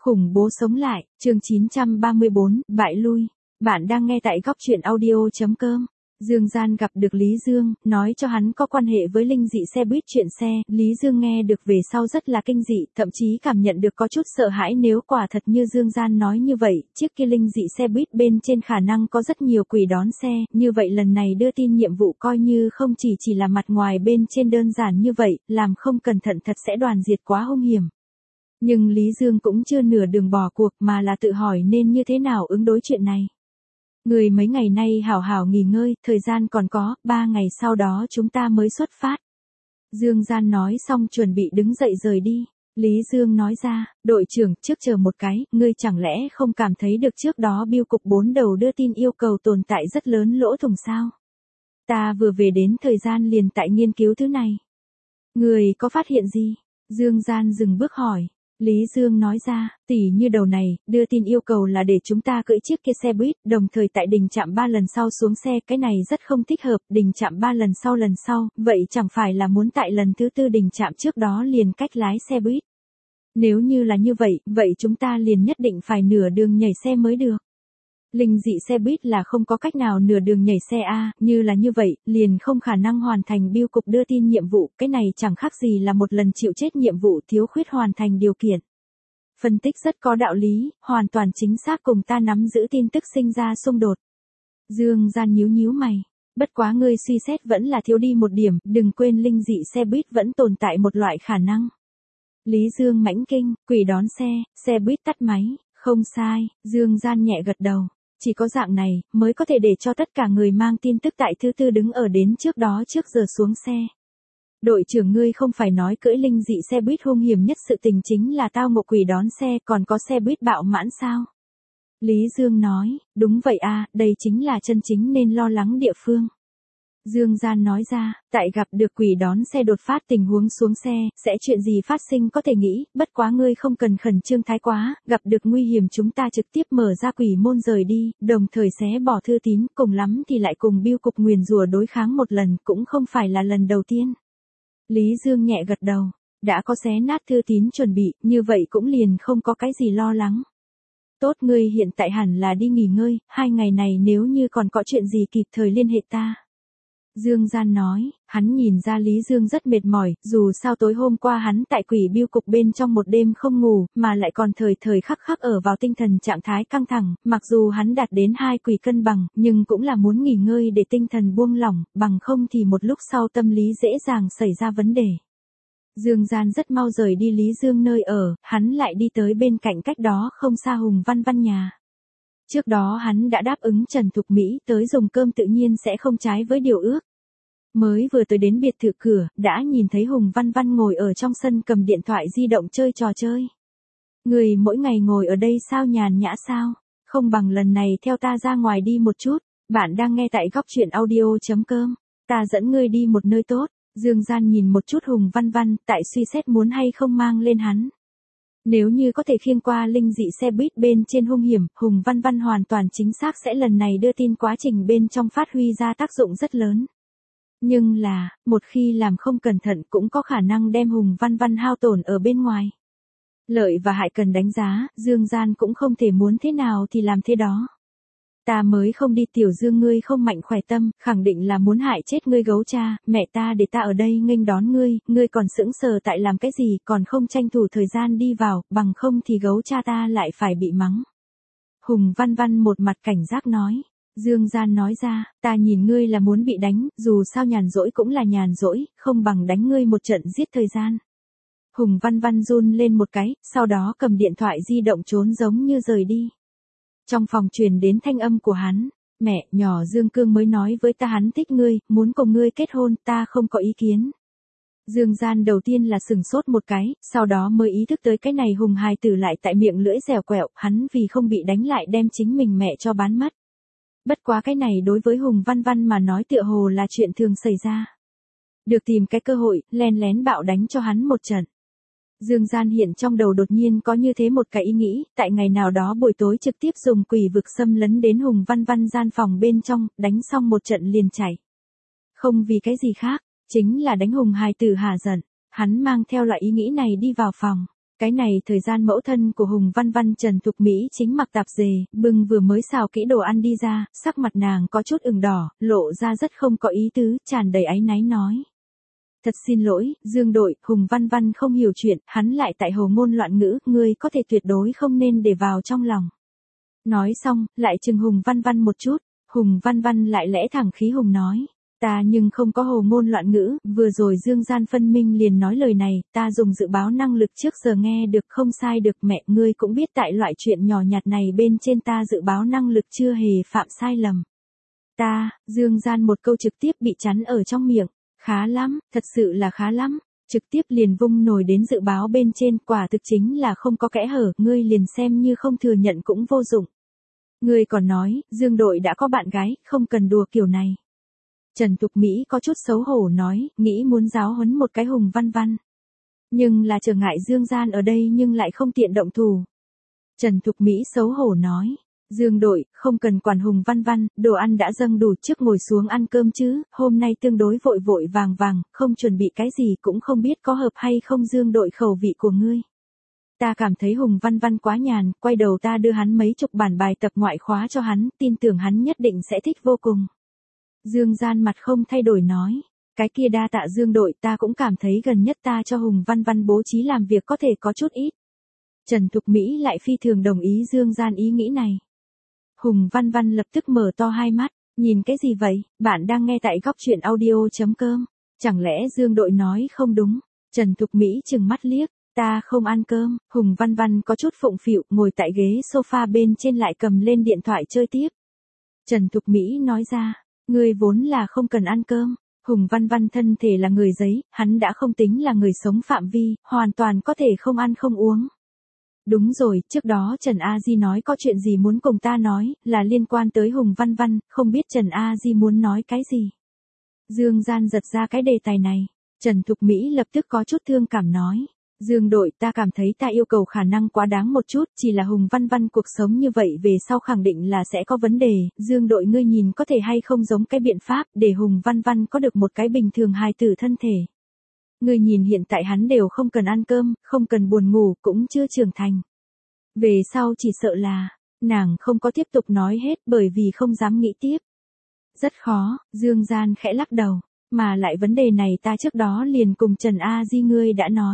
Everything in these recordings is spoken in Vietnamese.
Khủng bố sống lại, chương 934, bại lui. Bạn đang nghe tại góc truyện audio.com. Dương Gian gặp được Lý Dương, nói cho hắn có quan hệ với linh dị xe buýt chuyện xe. Lý Dương nghe được về sau rất là kinh dị, thậm chí cảm nhận được có chút sợ hãi nếu quả thật như Dương Gian nói như vậy. Chiếc kia linh dị xe buýt bên trên khả năng có rất nhiều quỷ đón xe. Như vậy lần này đưa tin nhiệm vụ coi như không chỉ là mặt ngoài bên trên đơn giản như vậy, làm không cẩn thận thật sẽ đoàn diệt quá hung hiểm. Nhưng Lý Dương cũng chưa nửa đường bỏ cuộc mà là tự hỏi nên như thế nào ứng đối chuyện này. Người mấy ngày nay hảo hảo nghỉ ngơi, thời gian còn có, 3 ngày sau đó chúng ta mới xuất phát. Dương Gian nói xong chuẩn bị đứng dậy rời đi. Lý Dương nói ra, đội trưởng, trước chờ một cái, ngươi chẳng lẽ không cảm thấy được trước đó bưu cục 4 đầu đưa tin yêu cầu tồn tại rất lớn lỗ thủng sao? Ta vừa về đến thời gian liền tại nghiên cứu thứ này. Người có phát hiện gì? Dương Gian dừng bước hỏi. Lý Dương nói ra, tỉ như đầu này, đưa tin yêu cầu là để chúng ta cưỡi chiếc kia xe buýt, đồng thời tại đình trạm 3 lần sau xuống xe, cái này rất không thích hợp, đình trạm 3 lần sau, vậy chẳng phải là muốn tại lần thứ 4 đình trạm trước đó liền cách lái xe buýt. Nếu như là như vậy chúng ta liền nhất định phải nửa đường nhảy xe mới được. Linh dị xe buýt là không có cách nào nửa đường nhảy xe a, như là như vậy, liền không khả năng hoàn thành bưu cục đưa tin nhiệm vụ, cái này chẳng khác gì là một lần chịu chết nhiệm vụ thiếu khuyết hoàn thành điều kiện. Phân tích rất có đạo lý, hoàn toàn chính xác cùng ta nắm giữ tin tức sinh ra xung đột. Dương Gian nhíu mày, bất quá ngươi suy xét vẫn là thiếu đi một điểm, đừng quên linh dị xe buýt vẫn tồn tại một loại khả năng. Lý Dương mãnh kinh, quỷ đón xe buýt tắt máy, không sai, Dương Gian nhẹ gật đầu. Chỉ có dạng này, mới có thể để cho tất cả người mang tin tức tại thứ 4 đứng ở đến trước đó trước giờ xuống xe. Đội trưởng ngươi không phải nói cưỡi linh dị xe buýt hung hiểm nhất sự tình chính là tao ngộ quỷ đón xe, còn có xe buýt bạo mãn sao? Lý Dương nói, đúng vậy a, đây chính là chân chính nên lo lắng địa phương. Dương Gian nói ra, tại gặp được quỷ đón xe đột phát tình huống xuống xe, sẽ chuyện gì phát sinh có thể nghĩ, bất quá ngươi không cần khẩn trương thái quá, gặp được nguy hiểm chúng ta trực tiếp mở ra quỷ môn rời đi, đồng thời xé bỏ thư tín, cùng lắm thì lại cùng bưu cục nguyền rủa đối kháng một lần, cũng không phải là lần đầu tiên. Lý Dương nhẹ gật đầu, đã có xé nát thư tín chuẩn bị, như vậy cũng liền không có cái gì lo lắng. Tốt, ngươi hiện tại hẳn là đi nghỉ ngơi, 2 ngày này nếu như còn có chuyện gì kịp thời liên hệ ta. Dương Gian nói, hắn nhìn ra Lý Dương rất mệt mỏi, dù sao tối hôm qua hắn tại quỷ bưu cục bên trong một đêm không ngủ, mà lại còn thời khắc ở vào tinh thần trạng thái căng thẳng, mặc dù hắn đạt đến 2 quỷ cân bằng, nhưng cũng là muốn nghỉ ngơi để tinh thần buông lỏng, bằng không thì một lúc sau tâm lý dễ dàng xảy ra vấn đề. Dương Gian rất mau rời đi Lý Dương nơi ở, hắn lại đi tới bên cạnh cách đó không xa Hùng Văn Văn nhà. Trước đó hắn đã đáp ứng Trần Thục Mỹ tới dùng cơm tự nhiên sẽ không trái với điều ước. Mới vừa tới đến biệt thự cửa, đã nhìn thấy Hùng Văn Văn ngồi ở trong sân cầm điện thoại di động chơi trò chơi. Người mỗi ngày ngồi ở đây sao nhàn nhã sao, không bằng lần này theo ta ra ngoài đi một chút, bạn đang nghe tại góc truyện audio.com, ta dẫn ngươi đi một nơi tốt. Dương Gian nhìn một chút Hùng Văn Văn, tại suy xét muốn hay không mang lên hắn. Nếu như có thể khiêng qua linh dị xe buýt bên trên hung hiểm, Hùng Văn Văn hoàn toàn chính xác sẽ lần này đưa tin quá trình bên trong phát huy ra tác dụng rất lớn. Nhưng là, một khi làm không cẩn thận cũng có khả năng đem Hùng Văn Văn hao tổn ở bên ngoài. Lợi và hại cần đánh giá, Dương Gian cũng không thể muốn thế nào thì làm thế đó. Ta mới không đi, Tiểu Dương ngươi không mạnh khỏe tâm, khẳng định là muốn hại chết ngươi gấu cha, mẹ ta để ta ở đây nghênh đón ngươi còn sững sờ tại làm cái gì, còn không tranh thủ thời gian đi vào, bằng không thì gấu cha ta lại phải bị mắng. Hùng Văn Văn một mặt cảnh giác nói. Dương Gian nói ra, ta nhìn ngươi là muốn bị đánh, dù sao nhàn rỗi cũng là nhàn rỗi, không bằng đánh ngươi một trận giết thời gian. Hùng Văn Văn run lên một cái, sau đó cầm điện thoại di động trốn giống như rời đi. Trong phòng truyền đến thanh âm của hắn, mẹ, nhỏ Dương Cương mới nói với ta hắn thích ngươi, muốn cùng ngươi kết hôn, ta không có ý kiến. Dương Gian đầu tiên là sừng sốt một cái, sau đó mới ý thức tới cái này Hùng hài tử lại tại miệng lưỡi dẻo quẹo, hắn vì không bị đánh lại đem chính mình mẹ cho bán mất. Bất quá cái này đối với Hùng Văn Văn mà nói tựa hồ là chuyện thường xảy ra. Được tìm cái cơ hội, len lén bạo đánh cho hắn một trận. Dương Gian hiện trong đầu đột nhiên có như thế một cái ý nghĩ, tại ngày nào đó buổi tối trực tiếp dùng quỷ vực xâm lấn đến Hùng Văn Văn gian phòng bên trong, đánh xong một trận liền chạy. Không vì cái gì khác, chính là đánh Hùng hài tử hà giận. Hắn mang theo loại ý nghĩ này đi vào phòng. Cái này thời gian mẫu thân của Hùng Văn Văn Trần Thục Mỹ chính mặc tạp dề, bưng vừa mới xào kỹ đồ ăn đi ra, sắc mặt nàng có chút ửng đỏ, lộ ra rất không có ý tứ, tràn đầy áy náy nói. Thật xin lỗi, Dương đội, Hùng Văn Văn không hiểu chuyện, hắn lại tại hồ ngôn loạn ngữ, ngươi có thể tuyệt đối không nên để vào trong lòng. Nói xong, lại chừng Hùng Văn Văn một chút, Hùng Văn Văn lại lẽ thẳng khí hùng nói. Ta nhưng không có hồ ngôn loạn ngữ, vừa rồi Dương Gian phân minh liền nói lời này, ta dùng dự báo năng lực trước giờ nghe được không sai được, mẹ ngươi cũng biết tại loại chuyện nhỏ nhặt này bên trên ta dự báo năng lực chưa hề phạm sai lầm. Ta, Dương Gian một câu trực tiếp bị chắn ở trong miệng, khá lắm, thật sự là khá lắm, trực tiếp liền vung nổi đến dự báo bên trên, quả thực chính là không có kẽ hở, ngươi liền xem như không thừa nhận cũng vô dụng. Ngươi còn nói, Dương đội đã có bạn gái, không cần đùa kiểu này. Trần Thục Mỹ có chút xấu hổ nói, nghĩ muốn giáo huấn một cái Hùng Văn Văn. Nhưng là trở ngại Dương Gian ở đây nhưng lại không tiện động thủ. Trần Thục Mỹ xấu hổ nói, Dương đội, không cần quản Hùng Văn Văn, đồ ăn đã dâng đủ trước ngồi xuống ăn cơm chứ, hôm nay tương đối vội vội vàng vàng, không chuẩn bị cái gì cũng không biết có hợp hay không Dương đội khẩu vị của ngươi. Ta cảm thấy Hùng Văn Văn quá nhàn, quay đầu ta đưa hắn mấy chục bản bài tập ngoại khóa cho hắn, tin tưởng hắn nhất định sẽ thích vô cùng. Dương Gian mặt không thay đổi nói, cái kia đa tạ Dương đội, ta cũng cảm thấy gần nhất ta cho Hùng Văn Văn bố trí làm việc có thể có chút ít. Trần Thục Mỹ lại phi thường đồng ý Dương Gian ý nghĩ này. Hùng Văn Văn lập tức mở to hai mắt, nhìn cái gì vậy, bạn đang nghe tại góc truyện audio.com, chẳng lẽ Dương đội nói không đúng, Trần Thục Mỹ trừng mắt liếc, ta không ăn cơm, Hùng Văn Văn có chút phụng phịu ngồi tại ghế sofa bên trên lại cầm lên điện thoại chơi tiếp. Trần Thục Mỹ nói ra. Ngươi vốn là không cần ăn cơm, Hùng Văn Văn thân thể là người giấy, hắn đã không tính là người sống phạm vi, hoàn toàn có thể không ăn không uống. Đúng rồi, trước đó Trần A Di nói có chuyện gì muốn cùng ta nói, là liên quan tới Hùng Văn Văn, không biết Trần A Di muốn nói cái gì. Dương Gian giật ra cái đề tài này, Trần Thục Mỹ lập tức có chút thương cảm nói. Dương đội, ta cảm thấy ta yêu cầu khả năng quá đáng một chút, chỉ là Hùng Văn Văn cuộc sống như vậy về sau khẳng định là sẽ có vấn đề, Dương đội ngươi nhìn có thể hay không giống cái biện pháp để Hùng Văn Văn có được một cái bình thường hài tử thân thể. Ngươi nhìn hiện tại hắn đều không cần ăn cơm, không cần buồn ngủ, cũng chưa trưởng thành. Về sau chỉ sợ là, nàng không có tiếp tục nói hết bởi vì không dám nghĩ tiếp. Rất khó, Dương Gian khẽ lắc đầu, mà lại vấn đề này ta trước đó liền cùng Trần A Di ngươi đã nói.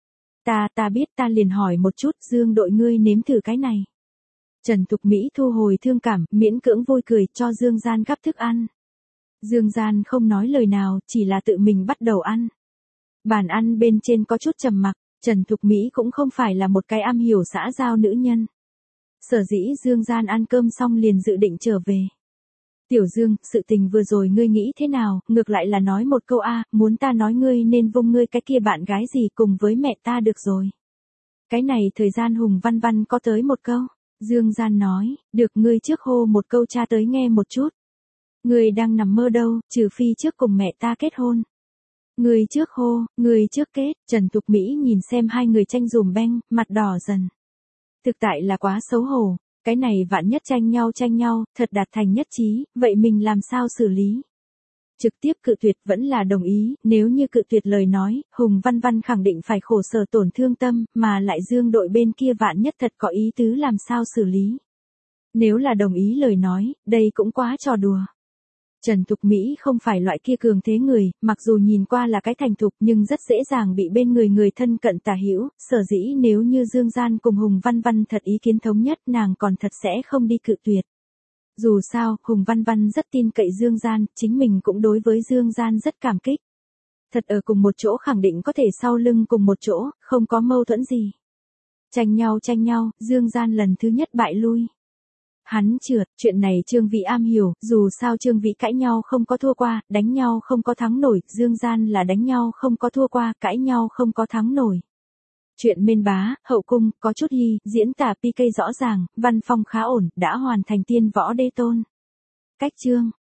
Ta biết ta liền hỏi một chút Dương đội ngươi nếm thử cái này. Trần Thục Mỹ thu hồi thương cảm, miễn cưỡng vui cười cho Dương Gian gắp thức ăn. Dương Gian không nói lời nào, chỉ là tự mình bắt đầu ăn. Bàn ăn bên trên có chút trầm mặc, Trần Thục Mỹ cũng không phải là một cái am hiểu xã giao nữ nhân. Sở dĩ Dương Gian ăn cơm xong liền dự định trở về. Tiểu Dương, sự tình vừa rồi ngươi nghĩ thế nào, ngược lại là nói một câu muốn ta nói ngươi nên vung ngươi cái kia bạn gái gì cùng với mẹ ta được rồi. Cái này thời gian Hùng Văn Văn có tới một câu, Dương Gian nói, được ngươi trước hô một câu cha tới nghe một chút. Ngươi đang nằm mơ đâu, trừ phi trước cùng mẹ ta kết hôn. Ngươi trước hô, ngươi trước kết, Trần Thục Mỹ nhìn xem hai người tranh dùm beng, mặt đỏ dần. Thực tại là quá xấu hổ. Cái này vạn nhất tranh nhau, thật đạt thành nhất trí, vậy mình làm sao xử lý? Trực tiếp cự tuyệt vẫn là đồng ý, nếu như cự tuyệt lời nói, Hùng Văn Văn khẳng định phải khổ sở tổn thương tâm, mà lại Dương đội bên kia vạn nhất thật có ý tứ làm sao xử lý? Nếu là đồng ý lời nói, đây cũng quá trò đùa. Trần Thục Mỹ không phải loại kia cường thế người, mặc dù nhìn qua là cái thành thục nhưng rất dễ dàng bị bên người thân cận tà hữu, sở dĩ nếu như Dương Gian cùng Hùng Văn Văn thật ý kiến thống nhất nàng còn thật sẽ không đi cự tuyệt. Dù sao, Hùng Văn Văn rất tin cậy Dương Gian, chính mình cũng đối với Dương Gian rất cảm kích. Thật ở cùng một chỗ khẳng định có thể sau lưng cùng một chỗ, không có mâu thuẫn gì. Tranh nhau, Dương Gian lần thứ nhất bại lui. Hắn trượt, chuyện này Trương Vĩ am hiểu, dù sao Trương Vĩ cãi nhau không có thua qua, đánh nhau không có thắng nổi, Dương Gian là đánh nhau không có thua qua, cãi nhau không có thắng nổi. Chuyện Mên Bá, hậu cung, có chút hy, diễn tả PK rõ ràng, văn phong khá ổn, đã hoàn thành tiên võ đế tôn. Cách chương.